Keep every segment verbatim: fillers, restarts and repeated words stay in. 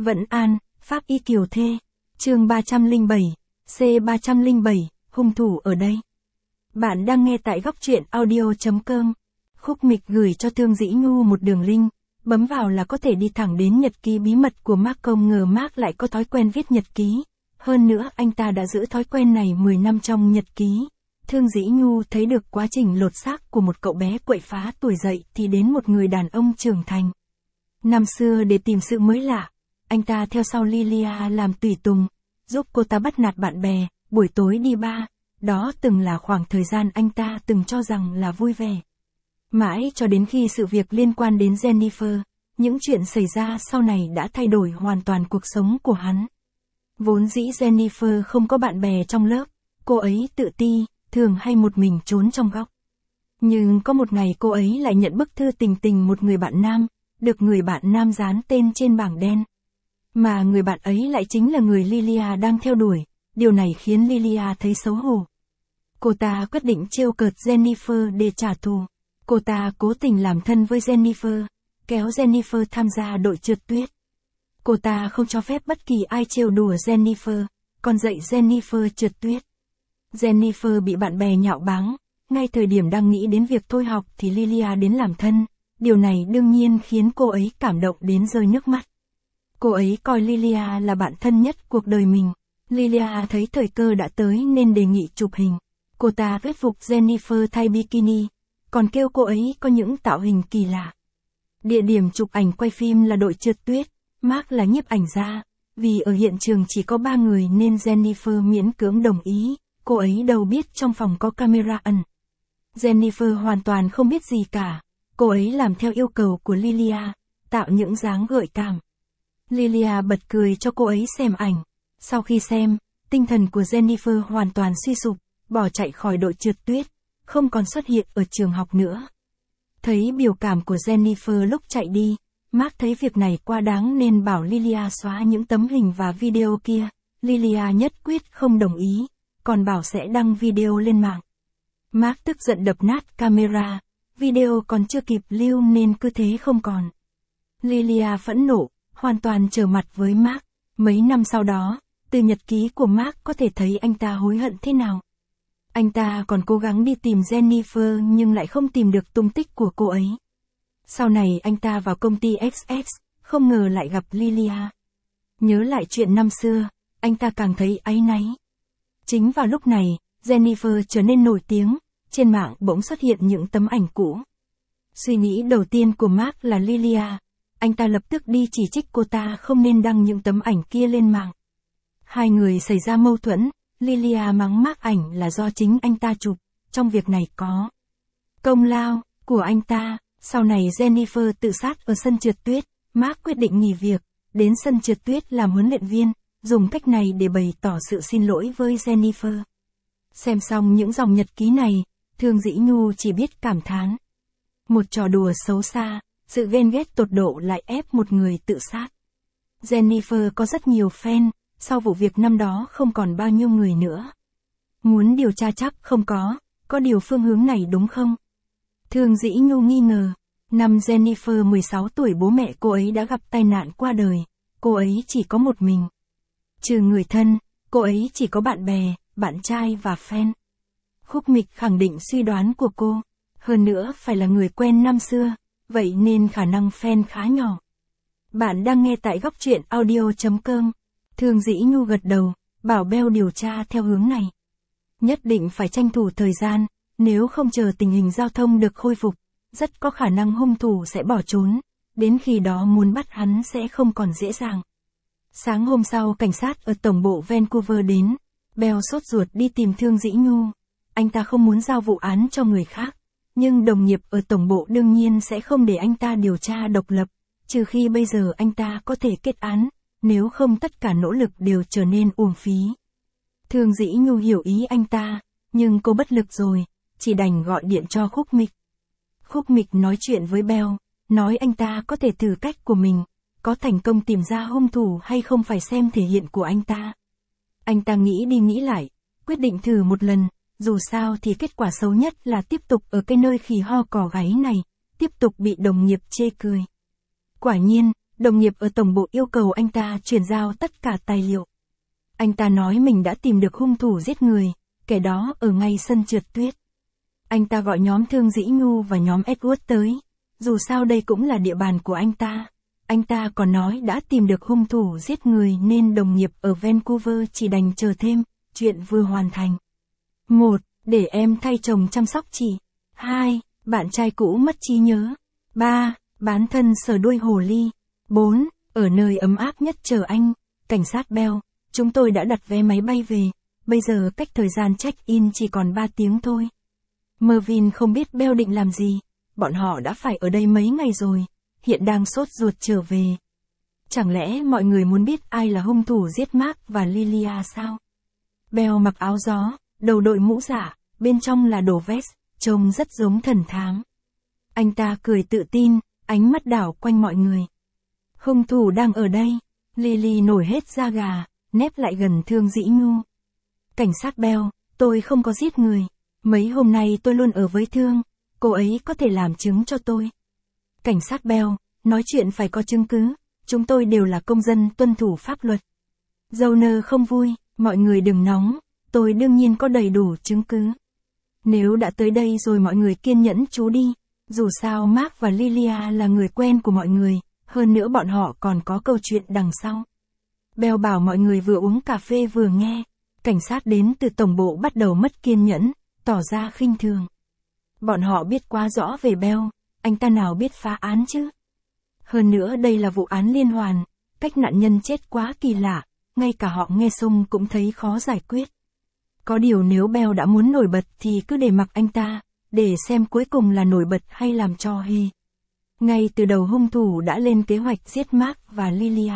Vẫn An, Pháp Y Kiều Thê. Chương ba trăm lẻ bảy, C ba trăm lẻ bảy, hung thủ ở đây. Bạn đang nghe tại góc truyện audio chấm com. Khúc Mịch gửi cho Thương Dĩ Nhu một đường link, bấm vào là có thể đi thẳng đến nhật ký bí mật của Mark. Không ngờ Mark lại có thói quen viết nhật ký. Hơn nữa anh ta đã giữ thói quen này mười năm trong nhật ký. Thương Dĩ Nhu thấy được quá trình lột xác của một cậu bé quậy phá tuổi dậy thì đến một người đàn ông trưởng thành. Năm xưa để tìm sự mới lạ, anh ta theo sau Lilia làm tùy tùng, giúp cô ta bắt nạt bạn bè, buổi tối đi bar, đó từng là khoảng thời gian anh ta từng cho rằng là vui vẻ. Mãi cho đến khi sự việc liên quan đến Jennifer, những chuyện xảy ra sau này đã thay đổi hoàn toàn cuộc sống của hắn. Vốn dĩ Jennifer không có bạn bè trong lớp, cô ấy tự ti, thường hay một mình trốn trong góc. Nhưng có một ngày cô ấy lại nhận bức thư tình tình một người bạn nam, được người bạn nam dán tên trên bảng đen. Mà người bạn ấy lại chính là người Lilia đang theo đuổi, điều này khiến Lilia thấy xấu hổ. Cô ta quyết định trêu cợt Jennifer để trả thù. Cô ta cố tình làm thân với Jennifer, kéo Jennifer tham gia đội trượt tuyết. Cô ta không cho phép bất kỳ ai trêu đùa Jennifer, còn dạy Jennifer trượt tuyết. Jennifer bị bạn bè nhạo báng, ngay thời điểm đang nghĩ đến việc thôi học thì Lilia đến làm thân, điều này đương nhiên khiến cô ấy cảm động đến rơi nước mắt. Cô ấy coi Lilia là bạn thân nhất cuộc đời mình. Lilia thấy thời cơ đã tới nên đề nghị chụp hình. Cô ta thuyết phục Jennifer thay bikini, còn kêu cô ấy có những tạo hình kỳ lạ. Địa điểm chụp ảnh quay phim là đội trượt tuyết, Mark là nhiếp ảnh gia. Vì ở hiện trường chỉ có ba người nên Jennifer miễn cưỡng đồng ý, cô ấy đâu biết trong phòng có camera ẩn. Jennifer hoàn toàn không biết gì cả, cô ấy làm theo yêu cầu của Lilia, tạo những dáng gợi cảm. Lilia bật cười cho cô ấy xem ảnh. Sau khi xem, tinh thần của Jennifer hoàn toàn suy sụp, bỏ chạy khỏi đội trượt tuyết, không còn xuất hiện ở trường học nữa. Thấy biểu cảm của Jennifer lúc chạy đi, Mark thấy việc này quá đáng nên bảo Lilia xóa những tấm hình và video kia. Lilia nhất quyết không đồng ý, còn bảo sẽ đăng video lên mạng. Mark tức giận đập nát camera, video còn chưa kịp lưu nên cứ thế không còn. Lilia phẫn nộ, hoàn toàn trở mặt với Mark. Mấy năm sau đó, từ nhật ký của Mark có thể thấy anh ta hối hận thế nào. Anh ta còn cố gắng đi tìm Jennifer nhưng lại không tìm được tung tích của cô ấy. Sau này anh ta vào công ty ích ích, không ngờ lại gặp Lilia. Nhớ lại chuyện năm xưa, anh ta càng thấy áy náy. Chính vào lúc này, Jennifer trở nên nổi tiếng, trên mạng bỗng xuất hiện những tấm ảnh cũ. Suy nghĩ đầu tiên của Mark là Lilia. Anh ta lập tức đi chỉ trích cô ta không nên đăng những tấm ảnh kia lên mạng. Hai người xảy ra mâu thuẫn, Lilia mắng Mark ảnh là do chính anh ta chụp, trong việc này có công lao của anh ta. Sau này Jennifer tự sát ở sân trượt tuyết, Mark quyết định nghỉ việc, đến sân trượt tuyết làm huấn luyện viên, dùng cách này để bày tỏ sự xin lỗi với Jennifer. Xem xong những dòng nhật ký này, Thương Dĩ Nhu chỉ biết cảm thán. Một trò đùa xấu xa, sự ghen ghét tột độ lại ép một người tự sát. Jennifer có rất nhiều fan, sau vụ việc năm đó không còn bao nhiêu người nữa. Muốn điều tra chắc không có, có điều phương hướng này đúng không? Thương Dĩ Nhu nghi ngờ. Năm Jennifer mười sáu tuổi bố mẹ cô ấy đã gặp tai nạn qua đời, cô ấy chỉ có một mình. Trừ người thân, cô ấy chỉ có bạn bè, bạn trai và fan. Khúc Mịch khẳng định suy đoán của cô, hơn nữa phải là người quen năm xưa, vậy nên khả năng fan khá nhỏ. Bạn đang nghe tại góc truyện audio chấm com. Thương Dĩ Nhu gật đầu, bảo Bell điều tra theo hướng này. Nhất định phải tranh thủ thời gian, nếu không chờ tình hình giao thông được khôi phục, rất có khả năng hung thủ sẽ bỏ trốn, đến khi đó muốn bắt hắn sẽ không còn dễ dàng. Sáng hôm sau cảnh sát ở tổng bộ Vancouver đến, Bell sốt ruột đi tìm Thương Dĩ Nhu. Anh ta không muốn giao vụ án cho người khác, nhưng đồng nghiệp ở tổng bộ đương nhiên sẽ không để anh ta điều tra độc lập, trừ khi bây giờ anh ta có thể kết án, nếu không tất cả nỗ lực đều trở nên uổng phí. Thương Dĩ Nhu hiểu ý anh ta, nhưng cô bất lực rồi, chỉ đành gọi điện cho Khúc Mịch. Khúc Mịch nói chuyện với Bell, nói anh ta có thể thử cách của mình, có thành công tìm ra hung thủ hay không phải xem thể hiện của anh ta. Anh ta nghĩ đi nghĩ lại, quyết định thử một lần, dù sao thì kết quả xấu nhất là tiếp tục ở cái nơi khỉ ho cò gáy này, tiếp tục bị đồng nghiệp chê cười. Quả nhiên, đồng nghiệp ở tổng bộ yêu cầu anh ta chuyển giao tất cả tài liệu. Anh ta nói mình đã tìm được hung thủ giết người, kẻ đó ở ngay sân trượt tuyết. Anh ta gọi nhóm Thương Dĩ Nhu và nhóm Edward tới, dù sao đây cũng là địa bàn của anh ta. Anh ta còn nói đã tìm được hung thủ giết người nên đồng nghiệp ở Vancouver chỉ đành chờ thêm, chuyện vừa hoàn thành. một. Để em thay chồng chăm sóc chị. hai. Bạn trai cũ mất trí nhớ. ba. Bán thân sờ đuôi hồ ly. bốn. Ở nơi ấm áp nhất chờ anh. Cảnh sát Bell, chúng tôi đã đặt vé máy bay về, bây giờ cách thời gian check-in chỉ còn ba tiếng thôi. Mervyn không biết Bell định làm gì, bọn họ đã phải ở đây mấy ngày rồi, hiện đang sốt ruột trở về. Chẳng lẽ mọi người muốn biết ai là hung thủ giết Mark và Lilia sao? Bell mặc áo gió, đầu đội mũ giả, bên trong là đồ vest, trông rất giống thần thám. Anh ta cười tự tin, ánh mắt đảo quanh mọi người. Hung thủ đang ở đây. Lily nổi hết da gà, nép lại gần Thương Dĩ Nhu. Cảnh sát Bell, tôi không có giết người. Mấy hôm nay tôi luôn ở với Thương, cô ấy có thể làm chứng cho tôi. Cảnh sát Bell, nói chuyện phải có chứng cứ, chúng tôi đều là công dân tuân thủ pháp luật. Joner không vui, mọi người đừng nóng, tôi đương nhiên có đầy đủ chứng cứ. Nếu đã tới đây rồi mọi người kiên nhẫn chú đi, dù sao Mark và Lilia là người quen của mọi người, hơn nữa bọn họ còn có câu chuyện đằng sau. Bell bảo mọi người vừa uống cà phê vừa nghe, cảnh sát đến từ tổng bộ bắt đầu mất kiên nhẫn, tỏ ra khinh thường. Bọn họ biết quá rõ về Bell, anh ta nào biết phá án chứ? Hơn nữa đây là vụ án liên hoàn, cách nạn nhân chết quá kỳ lạ, ngay cả họ nghe xong cũng thấy khó giải quyết. Có điều nếu Bell đã muốn nổi bật thì cứ để mặc anh ta, để xem cuối cùng là nổi bật hay làm trò hề. Ngay từ đầu hung thủ đã lên kế hoạch giết Mark và Lilia.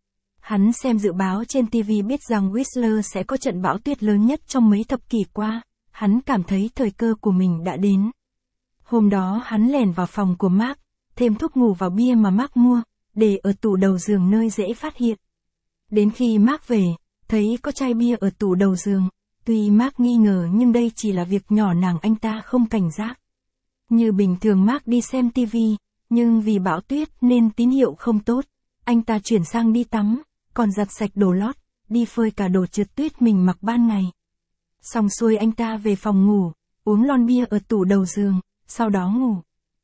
Hắn xem dự báo trên ti vi biết rằng Whistler sẽ có trận bão tuyết lớn nhất trong mấy thập kỷ qua, hắn cảm thấy thời cơ của mình đã đến. Hôm đó hắn lẻn vào phòng của Mark, thêm thuốc ngủ vào bia mà Mark mua, để ở tủ đầu giường nơi dễ phát hiện. Đến khi Mark về, thấy có chai bia ở tủ đầu giường, tuy Mark nghi ngờ nhưng đây chỉ là việc nhỏ nàng anh ta không cảnh giác. Như bình thường Mark đi xem ti vi, nhưng vì bão tuyết nên tín hiệu không tốt, anh ta chuyển sang đi tắm, còn giặt sạch đồ lót, đi phơi cả đồ trượt tuyết mình mặc ban ngày. Xong xuôi anh ta về phòng ngủ, uống lon bia ở tủ đầu giường, sau đó ngủ.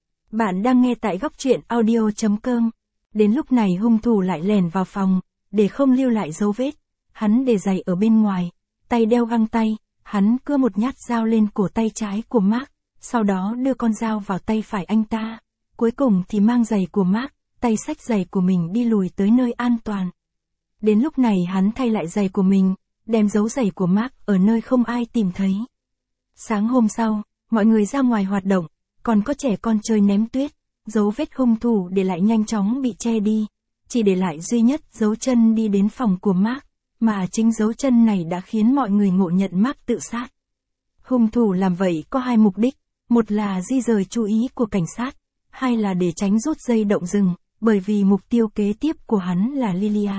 Bạn đang nghe tại góc truyện audio chấm com. Đến lúc này hung thủ lại lẻn vào phòng, để không lưu lại dấu vết, hắn để giày ở bên ngoài, tay đeo găng tay, hắn cưa một nhát dao lên cổ tay trái của Mark, sau đó đưa con dao vào tay phải anh ta. Cuối cùng thì mang giày của Mark, tay xách giày của mình đi lùi tới nơi an toàn. Đến lúc này hắn thay lại giày của mình, đem giấu giày của Mark ở nơi không ai tìm thấy. Sáng hôm sau, mọi người ra ngoài hoạt động, còn có trẻ con chơi ném tuyết, dấu vết hung thủ để lại nhanh chóng bị che đi, chỉ để lại duy nhất dấu chân đi đến phòng của Mark, mà chính dấu chân này đã khiến mọi người ngộ nhận Mark tự sát. Hung thủ làm vậy có hai mục đích, một là di rời chú ý của cảnh sát, hai là để tránh rút dây động rừng, bởi vì mục tiêu kế tiếp của hắn là Lilia.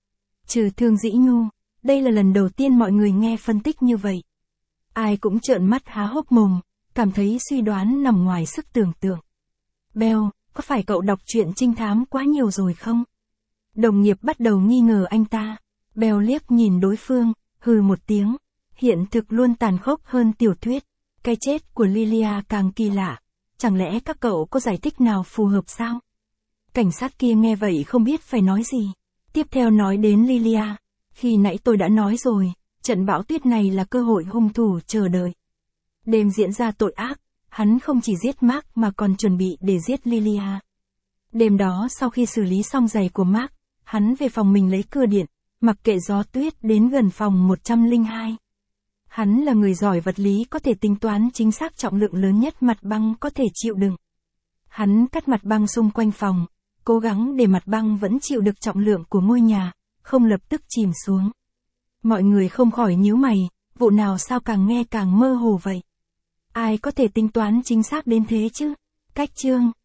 Trừ Thương Dĩ Nhu, đây là lần đầu tiên mọi người nghe phân tích như vậy. Ai cũng trợn mắt há hốc mồm, cảm thấy suy đoán nằm ngoài sức tưởng tượng. Bell, có phải cậu đọc truyện trinh thám quá nhiều rồi không? Đồng nghiệp bắt đầu nghi ngờ anh ta. Bell liếc nhìn đối phương, hừ một tiếng. Hiện thực luôn tàn khốc hơn tiểu thuyết. Cái chết của Lilia càng kỳ lạ. Chẳng lẽ các cậu có giải thích nào phù hợp sao? Cảnh sát kia nghe vậy không biết phải nói gì. Tiếp theo nói đến Lilia. Khi nãy tôi đã nói rồi, trận bão tuyết này là cơ hội hung thủ chờ đợi. Đêm diễn ra tội ác, hắn không chỉ giết Mark mà còn chuẩn bị để giết Lilia. Đêm đó sau khi xử lý xong giày của Mark, hắn về phòng mình lấy cưa điện, mặc kệ gió tuyết đến gần phòng một trăm lẻ hai. Hắn là người giỏi vật lý có thể tính toán chính xác trọng lượng lớn nhất mặt băng có thể chịu đựng. Hắn cắt mặt băng xung quanh phòng, cố gắng để mặt băng vẫn chịu được trọng lượng của ngôi nhà, không lập tức chìm xuống. Mọi người không khỏi nhíu mày, vụ nào sao càng nghe càng mơ hồ vậy? Ai có thể tính toán chính xác đến thế chứ? Cách chương